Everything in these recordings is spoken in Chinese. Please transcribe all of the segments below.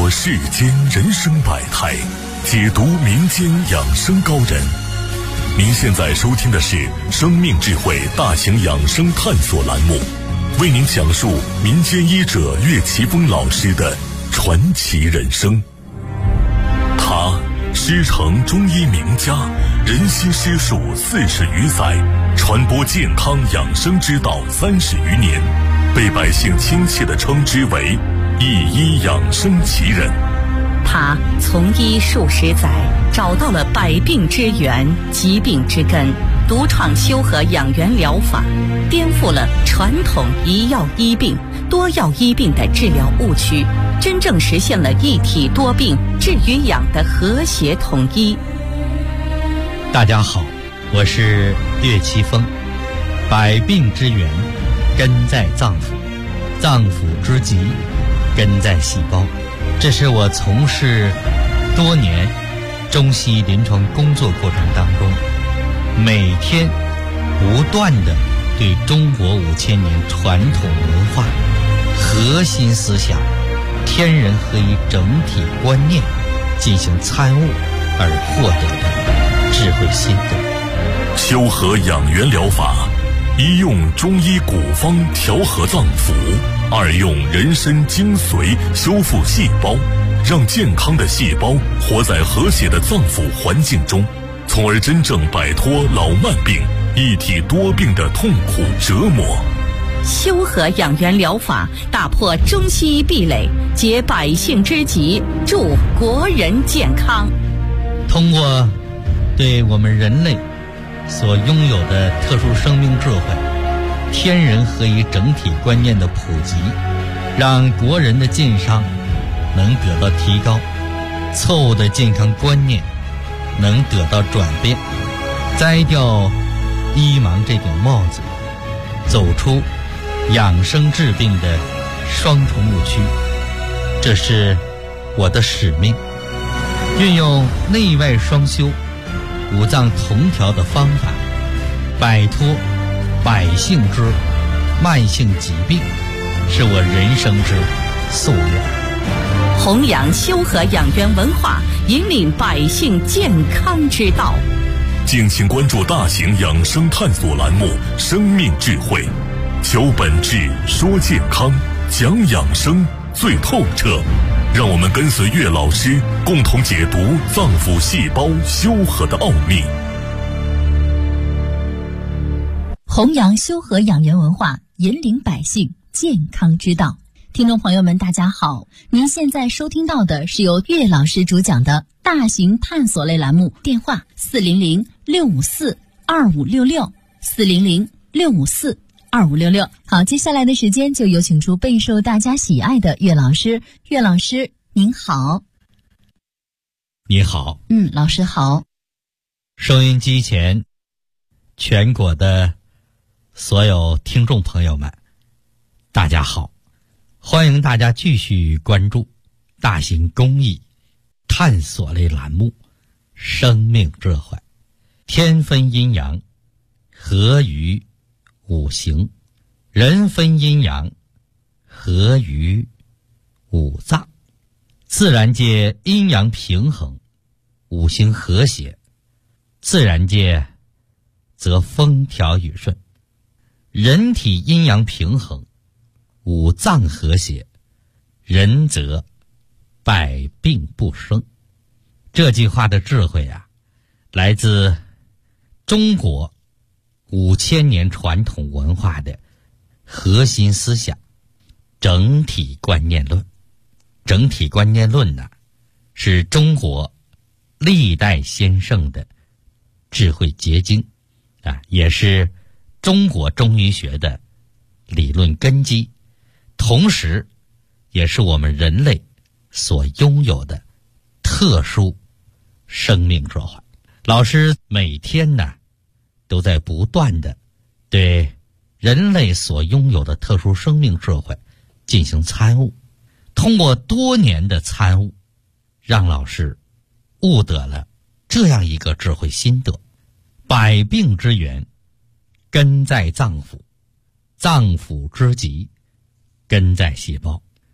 说世间人生百态，解读民间养生高人。您现在收听的是生命智慧大型养生探索栏目，为您讲述民间医者岳奇峰老师的传奇人生。他师承中医名家，人心师术40余载，传播健康养生之道30余年，被百姓亲切地称之为一医养生奇人。 他从医数十载，找到了百病之源、疾病之根，独创修和养元疗法，颠覆了传统一药医病、多药医病的治疗误区，真正实现了一体多病治与养的和谐统一。 大家好，我是岳奇峰。百病之源根在脏腑，脏腑之疾根在细胞。这是我从事多年中西医临床工作过程当中，每天不断地对中国5000年传统文化核心思想天人合一整体观念进行参悟而获得的智慧心得。 修和养元疗法，一用中医古方调和脏腑，二用人参精髓修复细胞，让健康的细胞活在和谐的脏腑环境中，从而真正摆脱老慢病、一体多病的痛苦折磨。 修和养元疗法打破中西医壁垒，解百姓之急，助国人健康。 通过对我们人类所拥有的特殊生命智慧、天人合一整体观念的普及，让国人的健康能得到提高，错误的健康观念能得到转变，摘掉医盲这顶帽子，走出养生治病的双重误区。这是我的使命，运用内外双修、五脏同调的方法，摆脱百姓之慢性疾病，是我人生之夙愿。 弘扬修和养元文化，引领百姓健康之道。 敬请关注大型养生探索栏目《生命智慧》，求本质，说健康，讲养生最透彻。让我们跟随岳老师，共同解读脏腑细胞修和的奥秘。 弘扬修和养元文化，引领百姓健康之道。听众朋友们大家好，您现在收听到的是由岳老师主讲的大型探索类栏目，电话400-654-2566 400-654-2566。好，接下来的时间就有请出备受大家喜爱的岳老师。岳老师您好。 你好。 老师好。 收音机前全国的所有听众朋友们大家好，欢迎大家继续关注大型公益探索类栏目《生命智慧》。天分阴阳，合于五行；人分阴阳，合于五脏。自然界阴阳平衡，五行和谐；自然界则风调雨顺。人体阴阳平衡，五脏和谐，人则百病不生。这句话的智慧啊，来自中国5000年传统文化的核心思想整体观念论。整体观念论呢，是中国历代先圣的智慧结晶啊，也是中国中医学的理论根基，同时也是我们人类所拥有的特殊生命智慧。老师每天呢都在不断的对人类所拥有的特殊生命智慧进行参悟，通过多年的参悟，让老师悟得了这样一个智慧心得：百病之源根在脏腑，脏腑之疾根在细胞。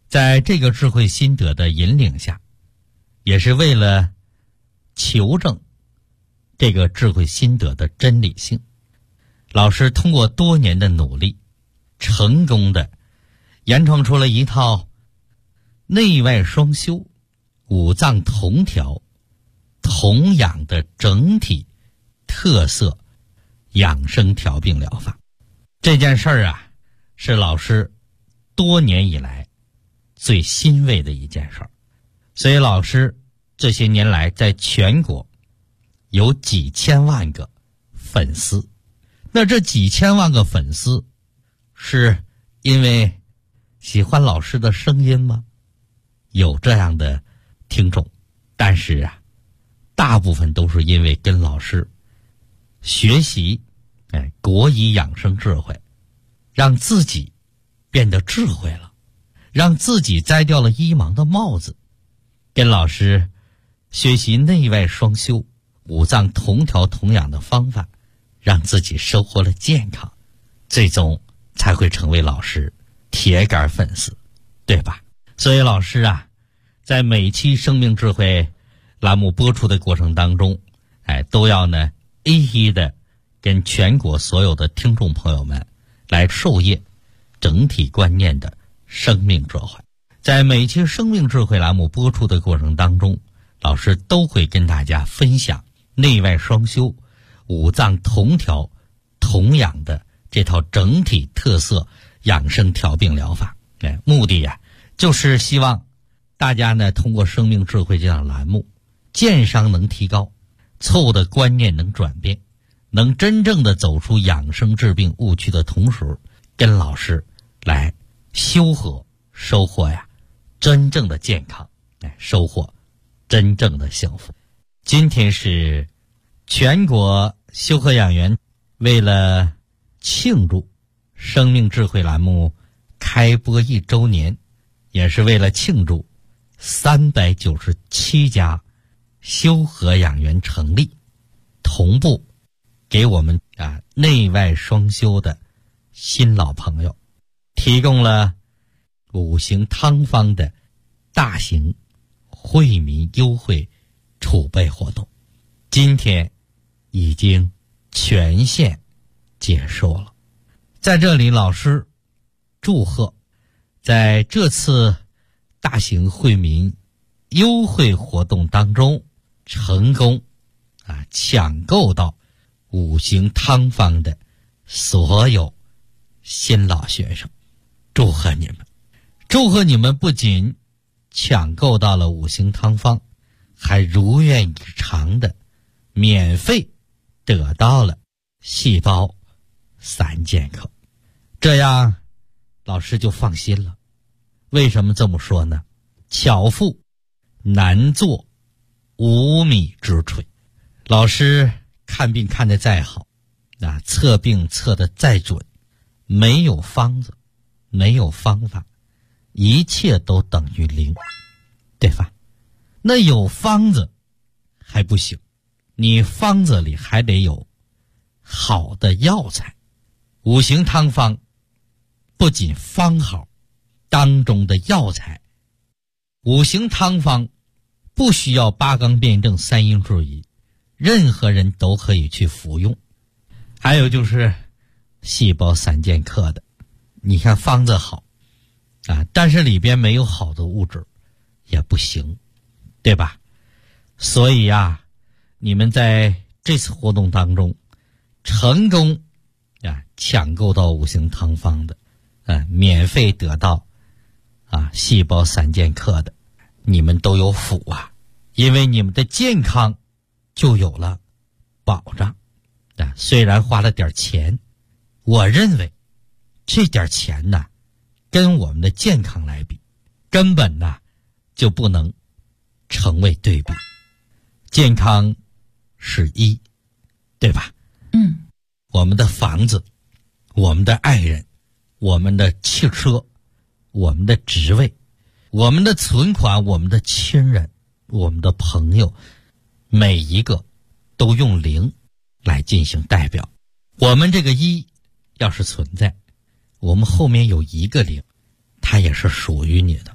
在这个智慧心得的引领下，也是为了求证这个智慧心得的真理性，老师通过多年的努力，成功的研创出了一套内外双修、五脏同调、同养的整体特色养生调病疗法。这件事儿啊，是老师多年以来最欣慰的一件事儿。所以老师这些年来在全国有几千万个粉丝，那这几千万个粉丝是因为喜欢老师的声音吗？有这样的听众，但是啊，大部分都是因为跟老师学习国医养生智慧，让自己变得智慧了，让自己摘掉了医盲的帽子，跟老师学习内外双修、五脏同调同养的方法，让自己收获了健康，最终才会成为老师铁杆粉丝，对吧？所以老师啊，在每期生命智慧栏目播出的过程当中，都要呢一一的跟全国所有的听众朋友们来授业整体观念的生命智慧。在每期生命智慧栏目播出的过程当中，老师都会跟大家分享内外双修、五脏同调同养的这套整体特色养生调病疗法。目的呀，就是希望大家呢通过生命智慧这档栏目，健商能提高，错误的观念能转变，能真正的走出养生治病误区的同时，跟老师来修和收获呀真正的健康，收获真正的幸福。今天是全国修和养元为了庆祝生命智慧栏目开播1周年，也是为了庆祝397家修和养元成立，同步给我们内外双修的新老朋友提供了5行汤方的大型惠民优惠储备活动，今天已经全线结束了。在这里老师祝贺在这次大型惠民优惠活动当中成功抢购到5行汤方的所有新老学生，祝贺你们！祝贺你们不仅抢购到了5行汤方，还如愿以偿的免费得到了细胞3剑客，这样老师就放心了。为什么这么说呢？巧妇难做无米之炊。老师看病看得再好，测病测得再准，没有方子，没有方法，一切都等于0，对吧？那有方子还不行，你方子里还得有好的药材。5行汤方不仅方好，当中的药材，5行汤方不需要8纲辩证3因制宜，任何人都可以去服用。还有就是细胞3剑客的，你看方子好但是里边没有好的物质也不行，对吧？所以你们在这次活动当中成功抢购到5行汤方的免费得到细胞3剑客的，你们都有福因为你们的健康就有了保障。虽然花了点钱，我认为这点钱呢跟我们的健康来比，根本呢就不能成为对比。健康是1，对吧？我们的房子，我们的爱人，我们的汽车，我们的职位，我们的存款，我们的亲人，我们的朋友，每一个都用0来进行代表。我们这个1要是存在，我们后面有1个0，它也是属于你的。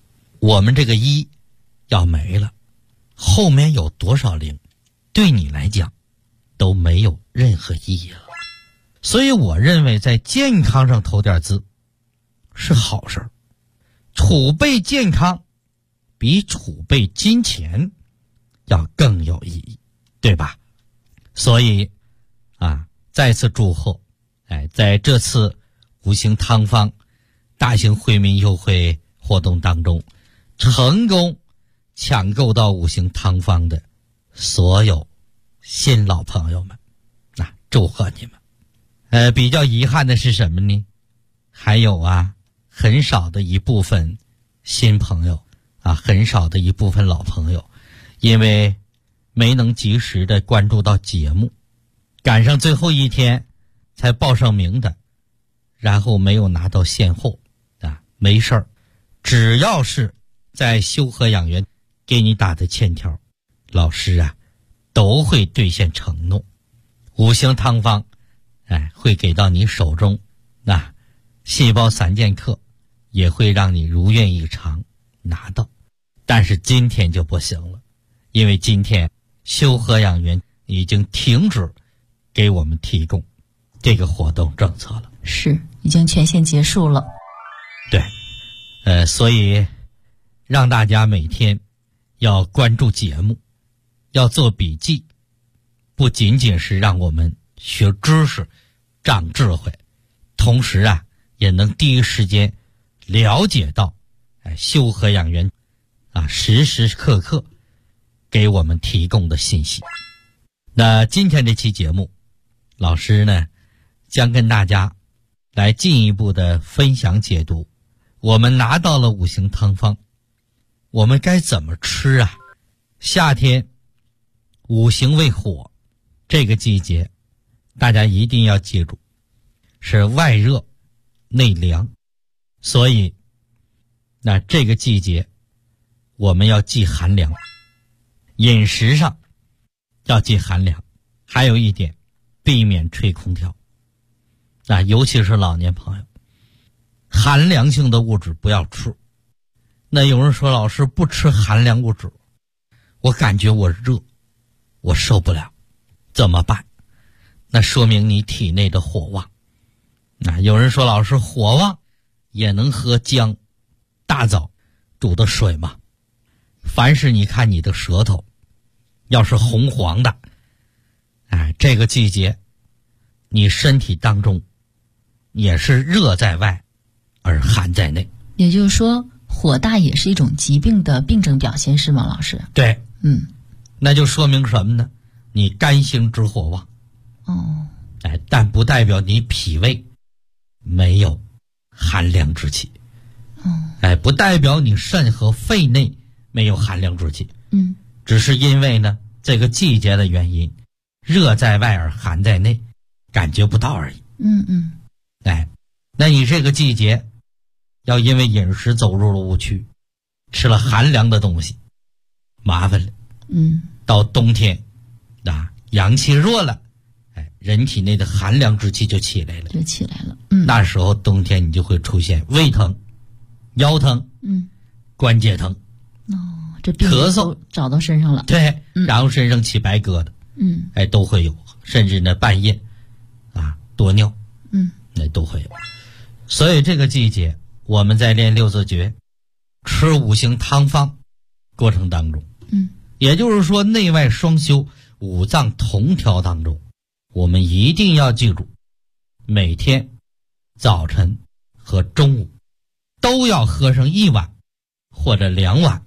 我们这个一要没了，后面有多少零，对你来讲都没有任何意义了。所以我认为在健康上投点资是好事儿，储备健康比储备金钱要更有意义，对吧？所以再次祝贺，在这次五行汤方大型惠民优惠活动当中，成功抢购到五行汤方的所有新老朋友们，祝贺你们。比较遗憾的是什么呢？还有很少的一部分新朋友很少的一部分老朋友，因为没能及时的关注到节目，赶上最后一天才报上名的，然后没有拿到现货没事儿，只要是在修和养元给你打的欠条，老师都会兑现承诺。五行汤方会给到你手中，细胞3剑客也会让你如愿以偿拿到。但是今天就不行了，因为今天修和养元已经停止给我们提供这个活动政策了， 是已经全线结束了。 对，所以让大家每天要关注节目，要做笔记，不仅仅是让我们学知识长智慧，同时也能第一时间了解到修和养元时时刻刻给我们提供的信息。那今天这期节目，老师呢将跟大家来进一步的分享解读。我们拿到了五行汤方，我们该怎么吃夏天五行为火，这个季节大家一定要记住，是外热内凉，所以这个季节我们要忌寒凉，饮食上要忌寒凉，还有一点避免吹空调尤其是老年朋友，寒凉性的物质不要吃。那有人说，老师不吃寒凉物质，我感觉我热，我受不了，怎么办？那说明你体内的火旺。有人说，老师火旺也能喝姜、大枣煮的水吗？凡是你看你的舌头要是红黄的，这个季节你身体当中也是热在外而寒在内。 也就是说，火大也是一种疾病的病症表现，是吗，老师？ 对，那就说明什么呢？你肝星之火旺。但不代表你脾胃没有寒凉之气。不代表你肾和肺内没有寒凉之气。只是因为呢这个季节的原因，热在外而寒在内，感觉不到而已。那你这个季节要因为饮食走入了误区，吃了寒凉的东西，麻烦了。到冬天阳气弱了，人体内的寒凉之气就起来了。那时候冬天你就会出现胃疼、腰疼、关节疼， 这病咳嗽找到身上了。 对，然后身上起白疙瘩，都会有，甚至呢半夜多尿，那都会有。所以这个季节我们在练六字诀、吃五行汤方过程当中，也就是说内外双修、五脏同调当中，我们一定要记住，每天早晨和中午都要喝上1碗或者2碗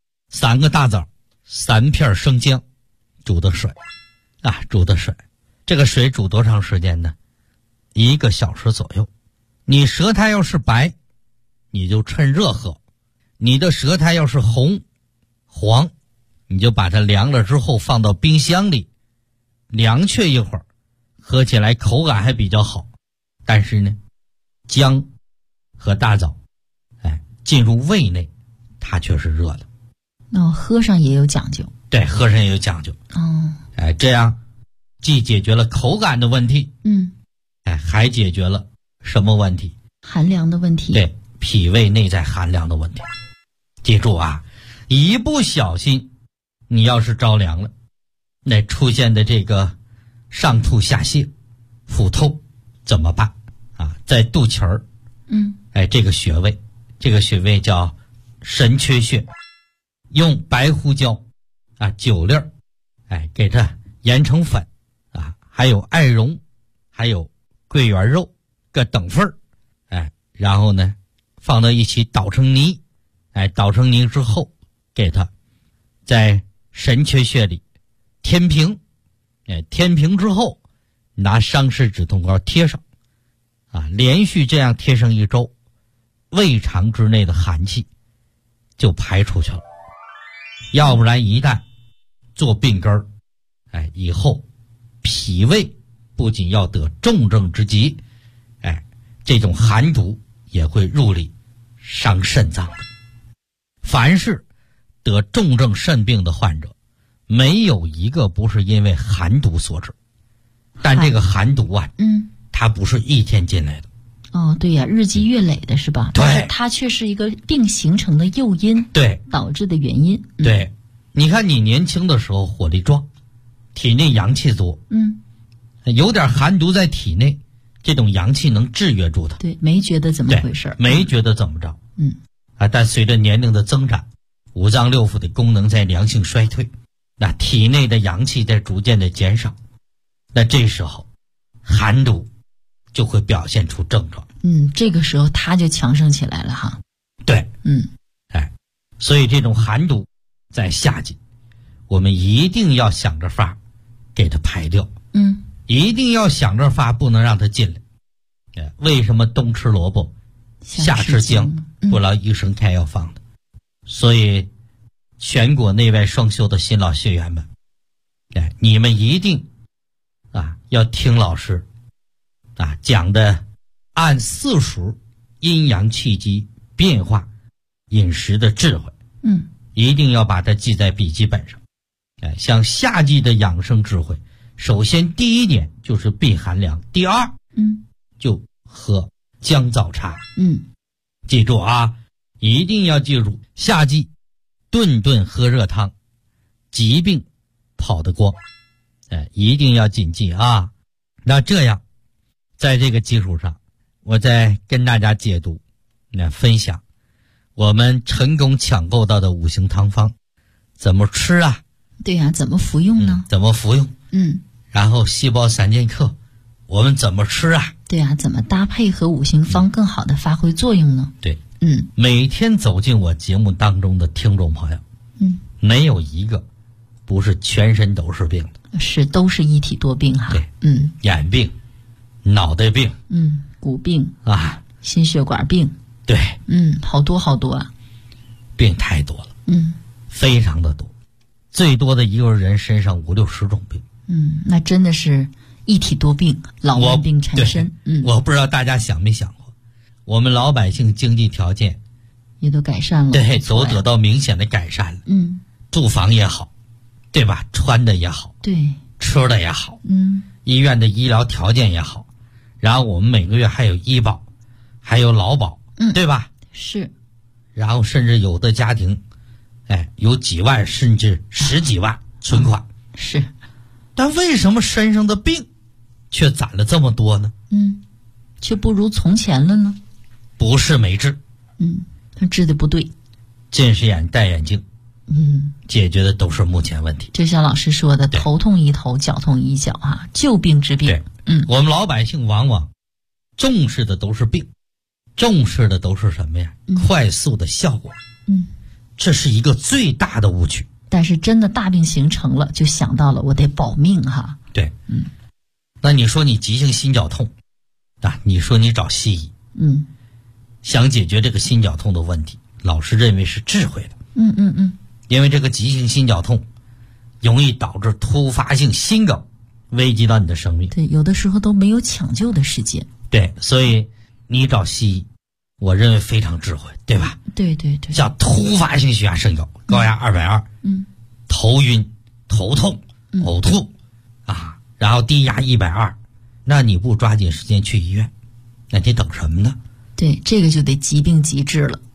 3个大枣、3片生姜煮的水这个水煮多长时间呢？1个小时左右。你舌苔要是白，你就趁热喝；你的舌苔要是红黄，你就把它凉了之后放到冰箱里凉却一会儿，喝起来口感还比较好。但是呢，姜和大枣进入胃内，它却是热的。 喝上也有讲究。 对，喝上也有讲究。这样既解决了口感的问题，还解决了什么问题？ 寒凉的问题。 对，脾胃内在寒凉的问题。 记住啊，一不小心你要是着凉了，那出现的这个上吐下泻、腹痛怎么办啊？在肚脐儿，这个穴位叫神阙穴，用白胡椒啊9粒，给它研成粉啊，还有艾绒，还有桂圆肉各等份儿，然后呢放到一起捣成泥，捣成泥之后，给它在神阙穴里填平，填平之后拿伤湿止痛膏贴上，连续这样贴上1周，胃肠之内的寒气就排出去了。要不然一旦做病根儿，以后脾胃不仅要得重症之疾，这种寒毒也会入里伤肾脏的。凡是得重症肾病的患者，没有一个不是因为寒毒所致。但这个寒毒啊，它不是一天进来的。 哦，对呀，日积月累的是吧？ 对， 但是它却是一个病形成的诱因， 对， 导致的原因。 对，你看你年轻的时候火力壮，体内阳气多，有点寒毒在体内，这种阳气能制约住它。 对，没觉得怎么回事， 没觉得怎么着。但随着年龄的增长，五脏六腑的功能在良性衰退，那体内的阳气在逐渐的减少，那这时候寒毒就会表现出症状。 这个时候它就强盛起来了哈。 对，所以这种寒毒在夏季，我们一定要想着法给它排掉。一定要想着法，不能让它进来。为什么冬吃萝卜夏吃姜，不劳医生开药方的？所以全国内外双修的新老学员们，你们一定要听老师讲的按4属阴阳气机变化饮食的智慧，一定要把它记在笔记本上。像夏季的养生智慧，首先第一点就是避寒凉，第二就喝姜枣茶。记住啊，一定要记住，夏季顿顿喝热汤，疾病跑得光。一定要谨记啊。那这样在这个基础上，我再跟大家解读分享我们成功抢购到的5行汤方怎么吃啊？ 对呀，怎么服用呢？ 怎么服用？然后细胞3剑客我们怎么吃啊？ 对呀，怎么搭配和5行方更好的发挥作用呢？ 对，每天走进我节目当中的听众朋友，没有一个不是全身都是病的， 都是一体多病哈。 对，眼病、脑袋病， 骨病啊， 心血管病， 对， 好多好多啊， 病太多了，非常的多，最多的一个人身上5、60种病。 那真的是一体多病，老万病缠身。 我不知道大家想没想过，我们老百姓经济条件也都改善了， 对，都得到明显的改善了。住房也好，对吧？穿的也好， 对， 吃的也好，医院的医疗条件也好，然后我们每个月还有医保，还有劳保，对吧？ 是。 然后甚至有的家庭，有几万甚至10几万存款。 是。 但为什么身上的病却攒了这么多呢？ 却不如从前了呢？ 不是没治， 他治的不对。 近视眼戴眼镜，解决的都是目前问题。 就像老师说的，头痛医头，脚痛医脚啊，旧病治病。 对，我们老百姓往往重视的都是病，重视的都是什么呀？快速的效果。这是一个最大的误区。 但是真的大病形成了，就想到了我得保命哈。 对，那你说你急性心绞痛你说你找西医，想解决这个心绞痛的问题，老师认为是智慧的。因为这个急性心绞痛容易导致突发性心梗，危及到你的生命。 对，有的时候都没有抢救的时间。 对，所以你找西医，我认为非常智慧，对吧？ 对对对。 像突发性血压升高，高压220，头晕、头痛、呕吐然后低压120，那你不抓紧时间去医院，那你等什么呢？ 对，这个就得疾病急治了。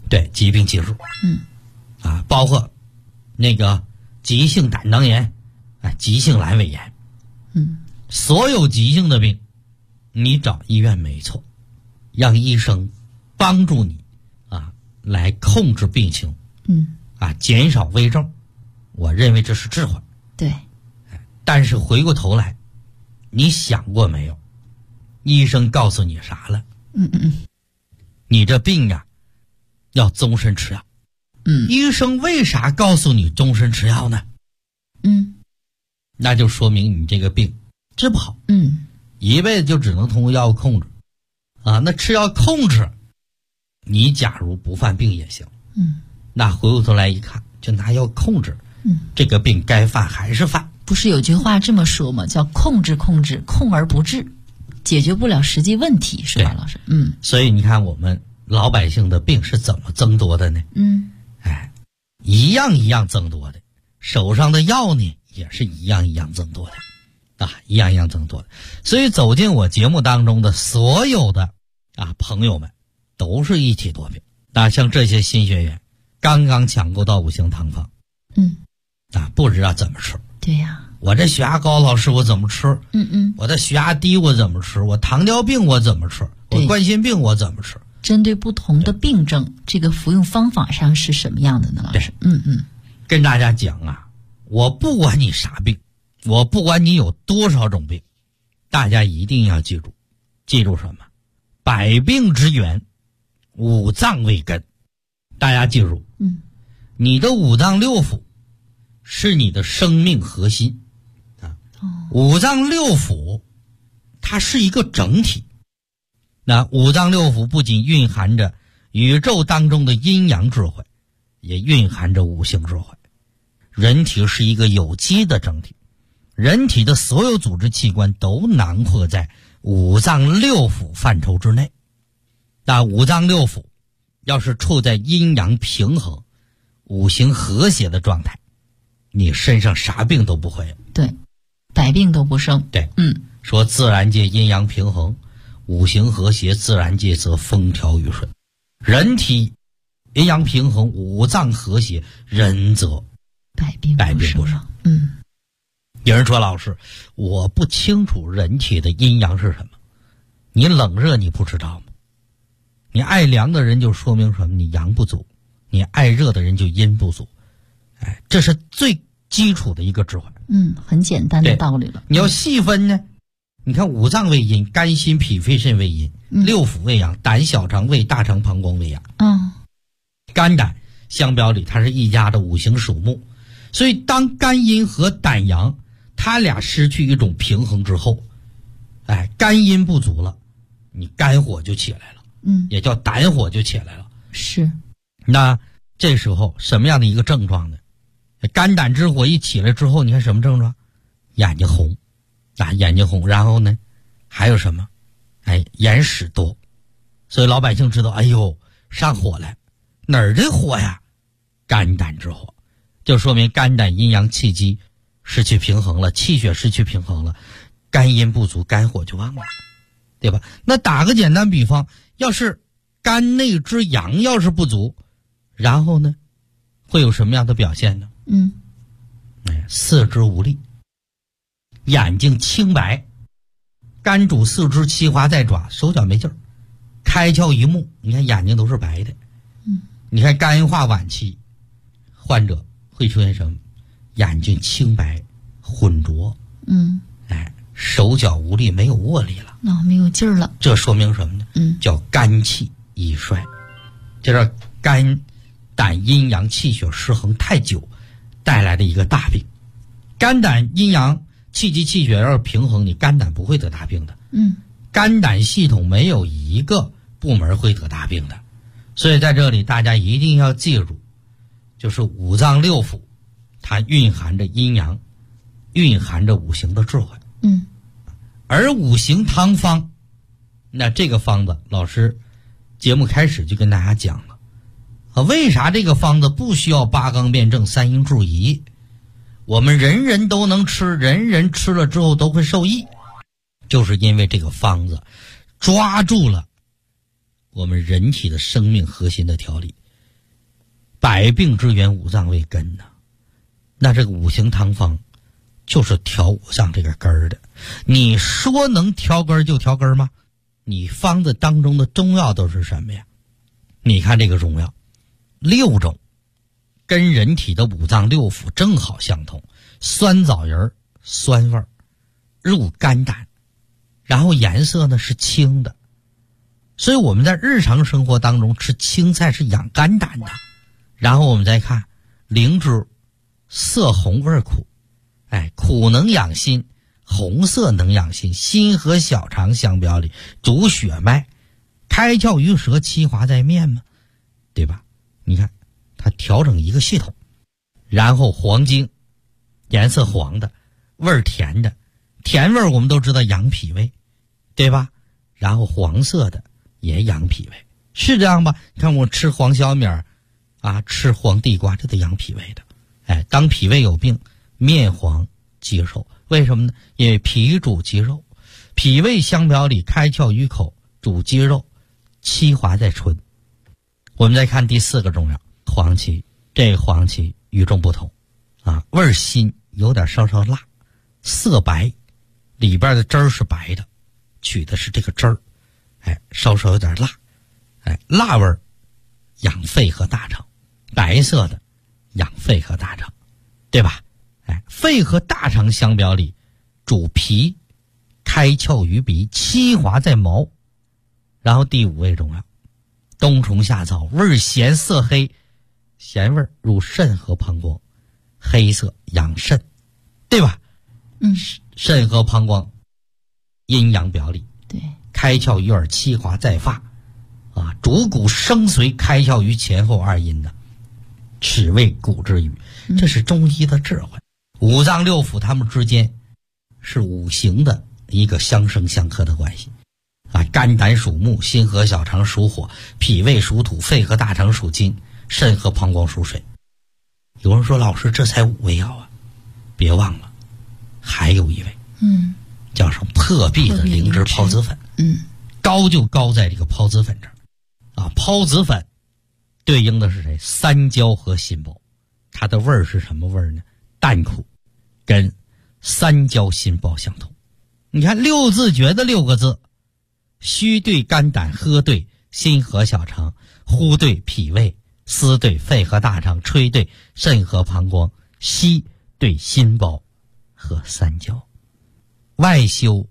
对，疾病记录。包括那个急性胆囊炎，急性阑尾炎，所有急性的病，你找医院没错，让医生帮助你来控制病情，减少危症，我认为这是智慧。 对。 但是回过头来，你想过没有？医生告诉你啥了？你这病要终身吃药。医生为啥告诉你终身吃药呢？那就说明你这个病治不好。一辈子就只能通过药物控制。那吃药控制，你假如不犯病也行。那回过头来一看，就拿药控制，这个病该犯还是犯。 不是有句话这么说吗？叫控制，控而不治，解决不了实际问题，是吧，老师？ 所以你看我们老百姓的病是怎么增多的呢？一样一样增多的，手上的药呢也是一样一样增多的，一样一样增多的。所以走进我节目当中的所有的朋友们，都是一体多病。像这些新学员，刚刚抢购到五行汤方，不知道怎么吃。 对呀， 我这血压高，老师我怎么吃？我的血压低我怎么吃？我糖尿病我怎么吃？我冠心病我怎么吃？ 针对不同的病症，这个服用方法上是什么样的呢，老师？ 跟大家讲我不管你啥病，我不管你有多少种病，大家一定要记住什么？百病之源，五脏为根。大家记住，你的五脏六腑是你的生命核心五脏六腑它是一个整体。那五脏六腑不仅蕴含着宇宙当中的阴阳智慧，也蕴含着五行智慧。人体是一个有机的整体，人体的所有组织器官都囊括在五脏六腑范畴之内。那五脏六腑要是处在阴阳平衡、五行和谐的状态，你身上啥病都不会有。 对，百病都不生。 对，说自然界阴阳平衡，五行和谐，自然界则风调雨顺。人体阴阳平衡，五脏和谐，人则百病不生。 有人说，老师，我不清楚人体的阴阳是什么。你冷热你不知道吗？你爱凉的人就说明什么？你阳不足。你爱热的人就阴不足。这是最基础的一个智慧。 很简单的道理了。 你要细分呢，你看五脏为阴，肝心脾肺肾为阴，六腑为阳，胆小肠胃大肠膀胱为阳。肝胆相表里它是一家的五行属木，所以当肝阴和胆阳它俩失去一种平衡之后，肝阴不足了，你肝火就起来了，也叫胆火就起来了。 是。 那这时候什么样的一个症状呢？肝胆之火一起来之后，你看什么症状？眼睛红，眼睛红，然后呢，还有什么？眼屎多。所以老百姓知道，哎呦，上火了，哪儿的火呀？肝胆之火，就说明肝胆阴阳气机失去平衡了，气血失去平衡了，肝阴不足，肝火就旺了，对吧？那打个简单比方，要是肝内之阳要是不足，然后呢，会有什么样的表现呢？四肢无力，眼睛清白，肝主四肢，七华在爪，手脚没劲儿，开窍一目，你看眼睛都是白的。你看肝硬化晚期患者会出现什么？眼睛清白，浑浊，手脚无力，没有握力了， 没有劲儿了。 这说明什么呢？叫肝气已衰，就是肝胆阴阳气血失衡太久带来的一个大病。肝胆阴阳气机气血要是平衡，你肝胆不会得大病的。肝胆系统没有一个部门会得大病的。所以在这里大家一定要记住，就是五脏六腑它蕴含着阴阳，蕴含着五行的智慧。而五行汤方，那这个方子老师节目开始就跟大家讲了为啥这个方子不需要八纲辩证三阴注仪，我们人人都能吃，人人吃了之后都会受益，就是因为这个方子抓住了我们人体的生命核心的调理， 百病之源五脏为根呢。那这个五行汤方就是调五脏这个根儿的。你说能调根儿就调根儿吗？你方子当中的中药都是什么呀？你看这个中药6种，跟人体的五脏六腑正好相同。酸枣仁酸味儿，入肝胆，然后颜色呢是青的，所以我们在日常生活当中吃青菜是养肝胆的。然后我们再看灵芝，色红味苦，苦能养心，红色能养心，心和小肠相表里，主血脉，开窍于舌，气滑在面嘛，对吧？你看它调整一个系统。然后黄精，颜色黄的，味儿甜的，甜味儿我们都知道养脾胃，对吧？然后黄色的也养脾胃，是这样吧？看我吃黄小米啊，吃黄地瓜，这都养脾胃的。当脾胃有病，面黄肌肉，为什么呢？因为脾主肌肉，脾胃相表里，开窍于口，主肌肉，气滑在唇。我们再看第4个中药黄芪，这个黄芪与众不同啊，味儿辛，有点稍稍辣，色白，里边的汁儿是白的，取的是这个汁儿，稍稍有点辣，辣味儿养肺和大肠，白色的养肺和大肠，对吧？肺和大肠相表里，主脾，开窍于鼻，气滑在毛。然后第5味中药冬虫夏草，味儿咸，色黑，咸味入肾和膀胱，黑色养肾，对吧？肾和膀胱阴阳表里， 对， 开窍于耳，气滑在发啊，主骨生髓，开窍于前后2阴的，齿为骨之余。这是中医的智慧。五脏六腑它们之间是五行的一个相生相克的关系啊，肝胆属木，心和小肠属火，脾胃属土，肺和大肠属金，肾和膀胱属水。有人说老师这才5味药啊，别忘了还有一味，叫上破壁的灵芝孢子粉，高就高在这个孢子粉这儿啊，孢子粉对应的是谁？三焦和心包，它的味儿是什么味儿呢？淡苦，跟三焦心包相同。你看6字诀的6个字，虚对肝胆，喝对心和小肠，呼对脾胃，思对肺和大肠，吹对肾和膀胱，吸对心包和三焦。外修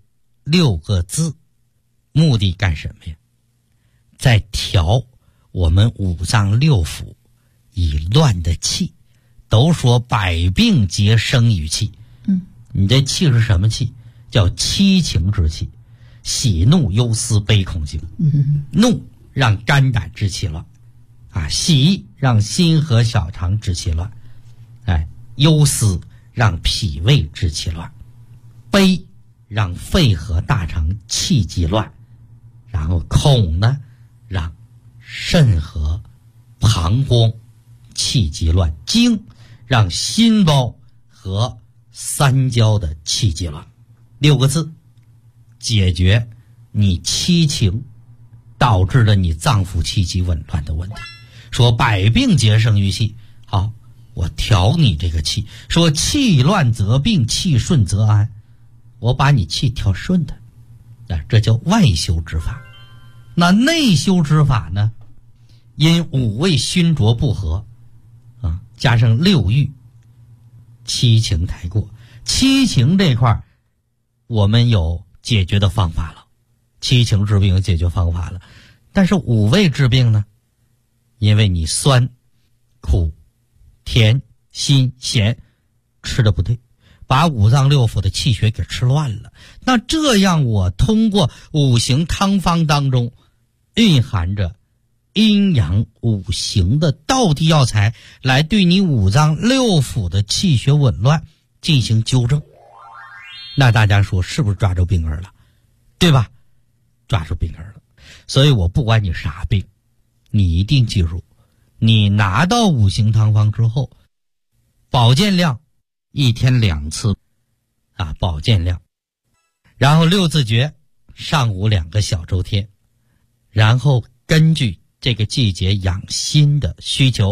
6个字，目的干什么呀？在调我们五脏六腑以乱的气。都说百病皆生于气，你这气是什么气？叫七情之气，喜怒忧思悲恐惊。怒让肝胆之气乱啊，喜让心和小肠之气乱，忧思让脾胃之气乱，悲让肺和大肠气机乱，然后恐呢让肾和膀胱气机乱，惊让心包和三焦的气机乱。6个字解决你七情导致了你脏腑气机紊乱的问题。说百病皆生于气，好，我调你这个气。说气乱则病，气顺则安，我把你气调顺的，这叫外修之法。那内修之法呢？因5味熏浊不和啊，加上6欲，七情太过。七情这块我们有解决的方法了，七情治病有解决方法了。但是5味治病呢？因为你酸、苦、甜、辛、咸吃的不对，把五脏六腑的气血给吃乱了。那这样我通过五行汤方当中蕴含着阴阳五行的道地药材，来对你五脏六腑的气血紊乱进行纠正。那大家说是不是抓住病根了？对吧？抓住病根了。所以我不管你啥病，你一定记住，你拿到五行汤方之后，保健量1天2次啊，保健量。然后6字诀上午2个小周天，然后根据这个季节养心的需求，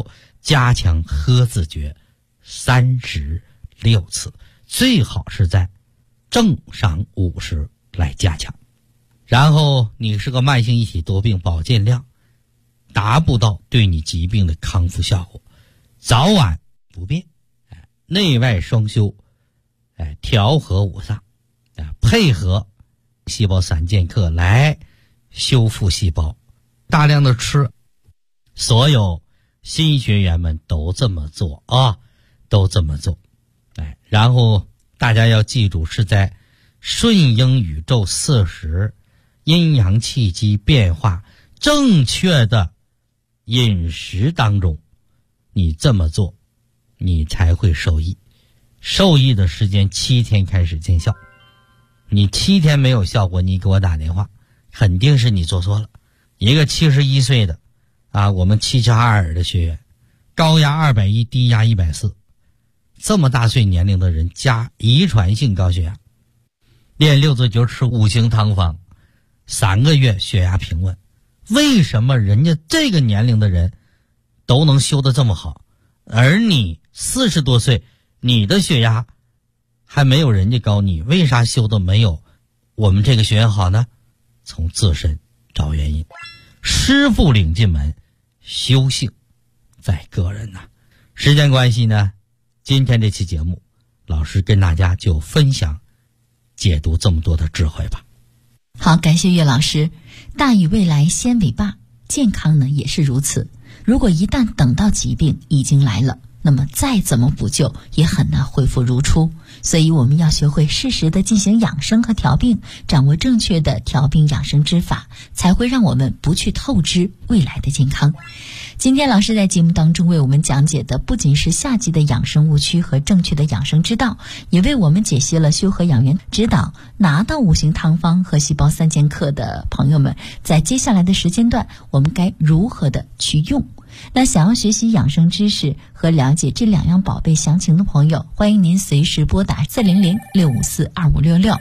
加强喝字诀36次，最好是在正晌午时来加强。然后你是个慢性一体多病，保健量达不到对你疾病的康复效果，早晚不变，内外双修，调和五脏，配合细胞3剑客来修复细胞，大量的吃。所有新学员们都这么做啊，都这么做。然后大家要记住，是在顺应宇宙40阴阳气机变化正确的饮食当中，你这么做你才会受益。受益的时间7天开始见效，你7天没有效果，你给我打电话，肯定是你做错了。一个71岁的我们齐齐哈尔的学员，高压210，低压140，这么大岁年龄的人加遗传性高血压，练6字诀吃5行汤方，3个月血压平稳。为什么人家这个年龄的人都能修得这么好，而你40多岁，你的血压还没有人家高，你为啥修得没有我们这个学员好呢？从自身找原因，师傅领进门，修行在个人呐。时间关系呢，今天这期节目老师跟大家就分享解读这么多的智慧吧。 好，感谢岳老师。大禹未来先伟霸，健康呢也是如此。如果一旦等到疾病已经来了，那么再怎么补救也很难恢复如初。所以我们要学会适时的进行养生和调病，掌握正确的调病养生之法，才会让我们不去透支未来的健康。今天老师在节目当中为我们讲解的不仅是夏季的养生误区和正确的养生之道，也为我们解析了修和养元指导拿到5行汤方和细胞3剑客的朋友们，在接下来的时间段我们该如何的去用。那想要学习养生知识和了解这2样宝贝详情的朋友，欢迎您随时拨打400-654-2566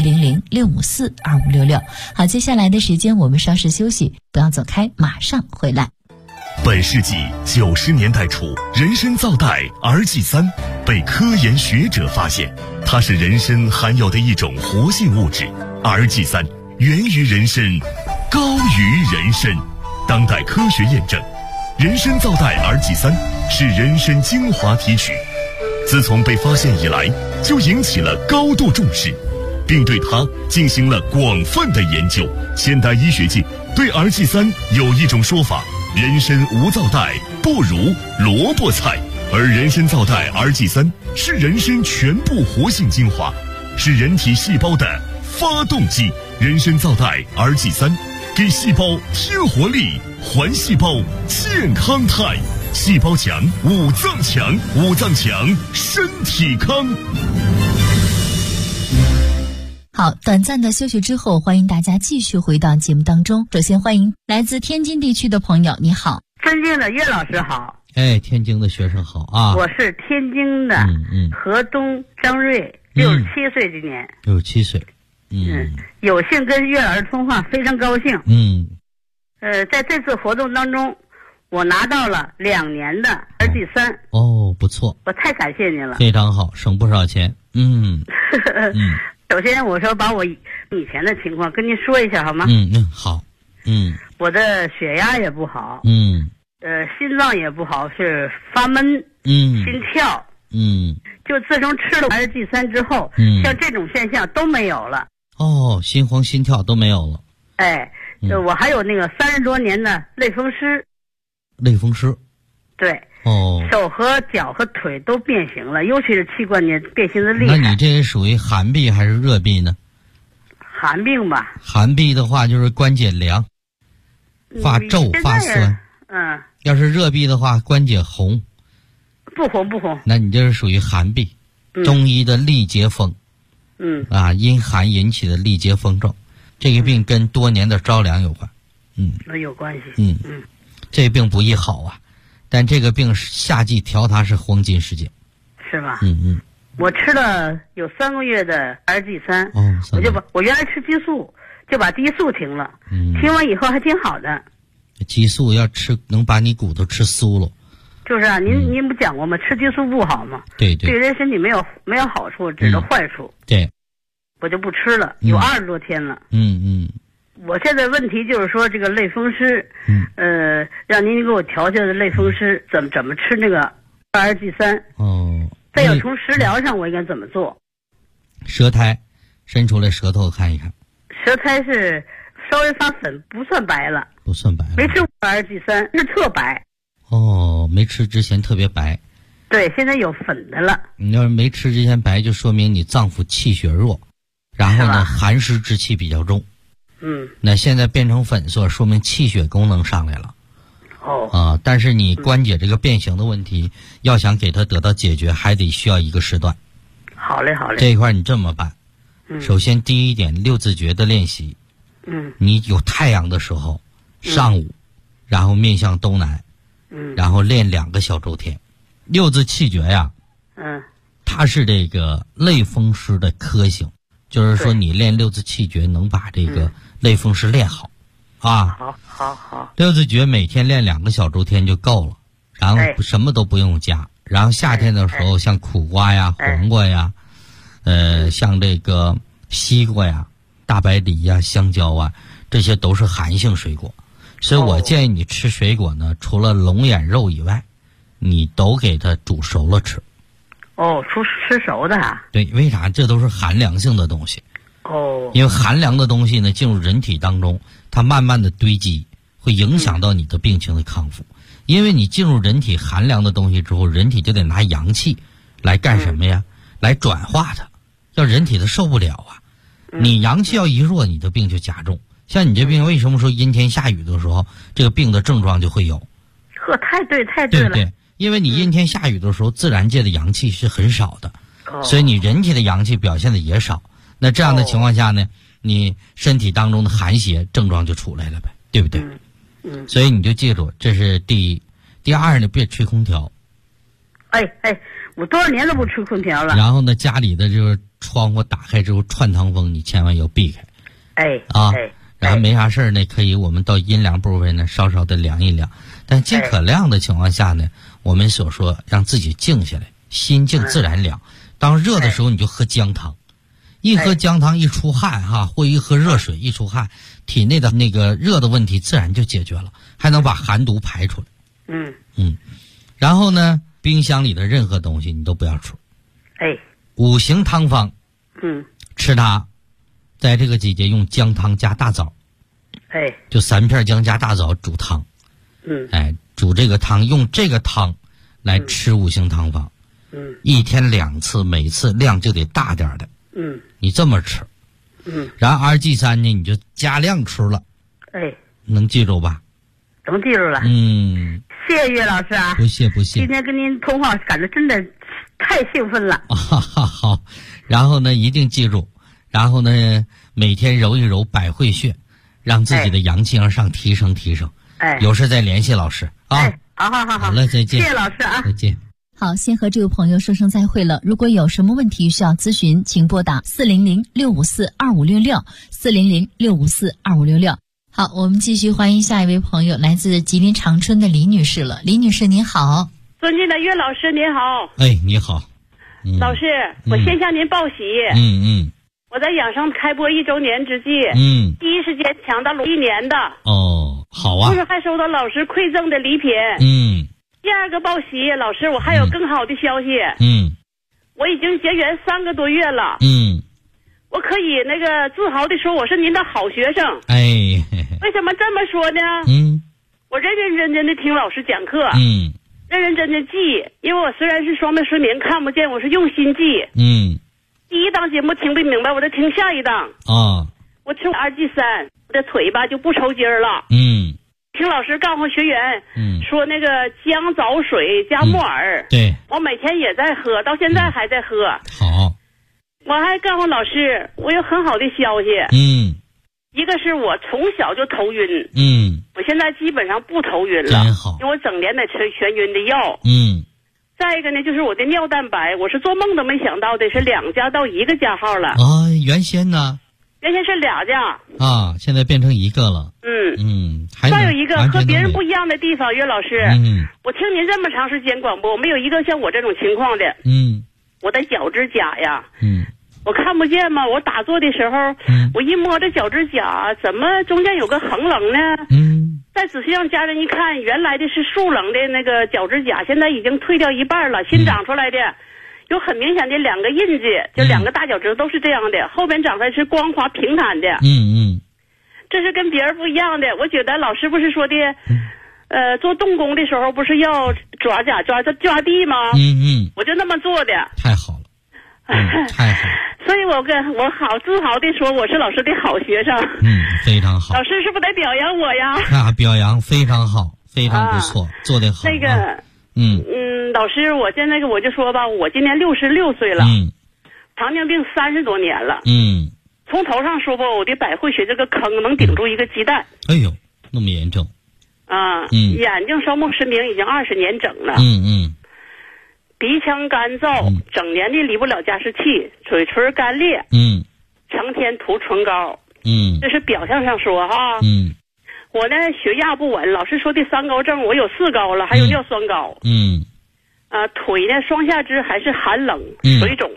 400-654-2566。好，接下来的时间我们稍事休息，不要走开，马上回来。 本世纪90年代初，人参皂苷 RG3 被科研学者发现，它是人参含有的一种活性物质。RG3 源于人参，高于人参。当代科学验证，人参皂苷 RG3 是人参精华提取，自从被发现以来，就引起了高度重视，并对它进行了广泛的研究。现代医学界对 RG3 有一种说法，人参无皂苷不如萝卜菜，而人参皂苷 RG3 是人参全部活性精华，是人体细胞的发动机。人参皂苷 RG3 给细胞添活力，还细胞健康态，细胞强，五脏强，五脏强，身体康。 好，短暂的休息之后，欢迎大家继续回到节目当中。首先欢迎来自天津地区的朋友，你好。 尊敬的岳老师好。 天津的学生好啊。 我是天津的河东张瑞，67岁今年。 67岁。 有幸跟岳老师通话，非常高兴。在这次活动当中，我拿到了2年的RG3。 哦，不错。 我太感谢您了。 非常好，省不少钱。 首先我说把我以前的情况跟您说一下好吗？ 好。 我的血压也不好。心脏也不好，是发闷。心跳。就自从吃了RG3之后，像这种现象都没有了。 哦，心慌心跳都没有了。 我还有那个30多年的类风湿。 类风湿。 对。手和脚和腿都变形了，尤其是膝关节变形的厉害。 那你这是属于寒痹还是热痹呢？ 寒病吧。 寒痹的话就是关节凉，发皱发酸。要是热痹的话，关节红。 不红。 那你这是属于寒痹，中医的历节风。因寒引起的历节风症，这个病跟多年的着凉有关。 有关系。 这病不易好啊，但这个病夏季调它是黄金时间。 是吧？我吃了有3个月的RG3。我原来吃激素，就把激素停了。停完以后还挺好的。 激素要吃能把你骨头吃酥了。 就是啊，您不讲过吗？吃激素不好吗？ 对， 对人身体没有好处，只有坏处。 对， 我就不吃了，有20多天了。我现在问题就是说这个类风湿，让您给我调调的类风湿怎么吃那个2-2G3。再有从食疗上我应该怎么做？ 舌苔伸出来舌头看一看。 舌苔是稍微发粉，不算白了。 不算白了。 没吃2-2G3是特白。 没吃之前特别白。 对，现在有粉的了。 你要是没吃之前白，就说明你脏腑气血弱，然后呢寒湿之气比较重。那现在变成粉色，说明气血功能上来了。但是你关节这个变形的问题，要想给它得到解决，还得需要一个时段。 好嘞。 这一块你这么办。首先第一点，6字诀的练习。你有太阳的时候，上午，然后面向东南，然后练2个小周天。6字气诀呀，它是这个类风湿的科型，就是说你练6字气诀能把这个类风湿练好。 好。 6字诀每天练2个小周天就够了，然后什么都不用加。然后夏天的时候，像苦瓜呀、黄瓜呀，像这个西瓜呀、大白梨呀、香蕉啊，这些都是寒性水果，所以我建议你吃水果呢，除了龙眼肉以外，你都给它煮熟了吃。 吃熟的啊？ 对，为啥？这都是寒凉性的东西。因为寒凉的东西呢，进入人体当中，它慢慢的堆积，会影响到你的病情的康复。因为你进入人体寒凉的东西之后，人体就得拿阳气来干什么呀？来转化它，要人体的受不了啊。你阳气要一弱，你的病就加重。像你这病，为什么说阴天下雨的时候，这个病的症状就会有？ 太对了。 对，因为你阴天下雨的时候，自然界的阳气是很少的，所以你人体的阳气表现的也少。那这样的情况下呢，你身体当中的寒邪症状就出来了呗，对不对？所以你就记住，这是第一。第二呢，别吹空调。 我多少年都不吹空调了。 然后呢，家里的这个窗户打开之后串堂风，你千万要避开。然后没啥事呢，可以我们到阴凉部位呢稍稍的凉一凉，但尽可量的情况下呢，我们所说让自己静下来，心静自然凉。当热的时候你就喝姜汤，一喝姜汤一出汗或一喝热水一出汗，体内的那个热的问题自然就解决了，还能把寒毒排出来。然后呢，冰箱里的任何东西你都不要吃。5行汤方，吃它，在这个季节用姜汤加大枣，就3片姜加大枣煮汤，煮这个汤，用这个汤来吃5行汤方，一天2次，每次量就得大点的，你这么吃，然后2G3呢，你就加量吃了，能记住吧？ 能记住了。谢谢岳老师啊！ 不谢。 今天跟您通话，感觉真的太兴奋了。 好，然后呢，一定记住，然后呢，每天揉一揉百会穴，让自己的阳气向上提升。有事再联系老师啊。好了，再见。 谢谢老师啊， 再见。 好，先和这位朋友说声再会了。如果有什么问题需要咨询，请拨打400-654-2566，400-654-2566。好，我们继续欢迎下一位朋友，来自吉林长春的李女士了。李女士您好。 尊敬的岳老师您好。 你好。 老师，我先向您报喜。我在养生开播1周年之际，第一时间抢到了1年的。 好啊。 就是还收到老师馈赠的礼品。第二个报喜，老师，我还有更好的消息。我已经结缘3个多月了。我可以那个自豪的说，我是您的好学生。为什么这么说呢？我认认真真的听老师讲课，认认真真记。因为我虽然是双目失明，看不见，我是用心记。第一档节目听不明白，我再听下一档。我吃2G3，我的腿吧就不抽筋了。听老师告诉学员，说那个姜枣水加木耳， 对， 我每天也在喝，到现在还在喝。 好。 我还告诉老师，我有很好的消息。一个是我从小就头晕，我现在基本上不头晕了， 真好， 因为我整年得吃眩晕的药。再一个呢，就是我的尿蛋白，我是做梦都没想到的，是2家到1个加号了。 原先呢？ 原先是2家现在变成1个了。 再有一个和别人不一样的地方，岳老师，我听您这么长时间广播，没有一个像我这种情况的。我的脚趾甲呀，我看不见嘛，我打坐的时候，我一摸这脚趾甲，怎么中间有个横棱呢？再仔细让家人一看，原来的是竖棱的那个脚趾甲，现在已经退掉一半了，新长出来的。有很明显的两个印子，就两个大脚趾都是这样的，后边长出来是光滑平坦的。这是跟别人不一样的。我觉得老师不是说的，做动工的时候不是要抓地吗？我就那么做的。 太好了，太好了。 所以我好自豪的说，我是老师的好学生。 非常好。 老师是不是得表扬我呀？ 表扬非常好，非常不错，做得好。 那个。老师，我现在我就说吧，我今年66岁了，糖尿病30多年了，从头上说吧，我的百会穴这个坑能顶住一个鸡蛋。 哎呦，那么严重啊！眼睛双目失明已经20年整了，鼻腔干燥，整年的离不了加湿器，嘴唇干裂，成天涂唇膏，这是表象上说哈，我呢血压不稳，老师说的3高症，我有4高了，还有尿酸高。腿呢双下肢还是寒冷，水肿。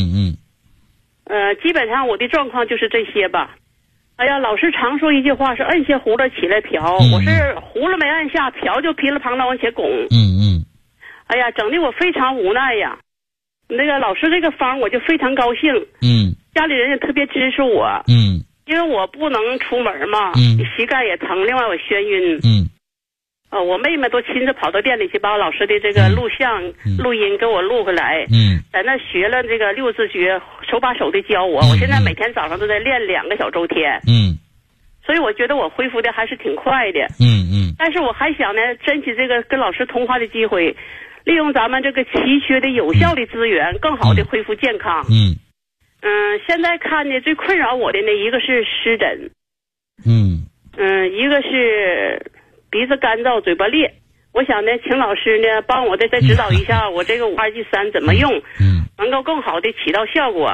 基本上我的状况就是这些吧。哎呀，老师常说一句话是摁下葫芦起来瓢，我是葫芦没按下，瓢就噼里啪啦往前拱。哎呀，整的我非常无奈呀。那个老师这个方我就非常高兴。家里人也特别支持我。因为我不能出门嘛，膝盖也疼，另外我眩晕。我妹妹都亲自跑到店里去把我老师的这个录像、录音给我录回来。在那学了这个6字诀，手把手的教我。我现在每天早上都在练2个小周天。所以我觉得我恢复的还是挺快的。但是我还想呢，珍惜这个跟老师通话的机会，利用咱们这个奇缺的有效的资源，更好的恢复健康。现在看呢，最困扰我的呢，一个是湿疹，一个是鼻子干燥、嘴巴裂。我想呢，请老师呢帮我再指导一下，我这个5-2-G3怎么用，能够更好的起到效果。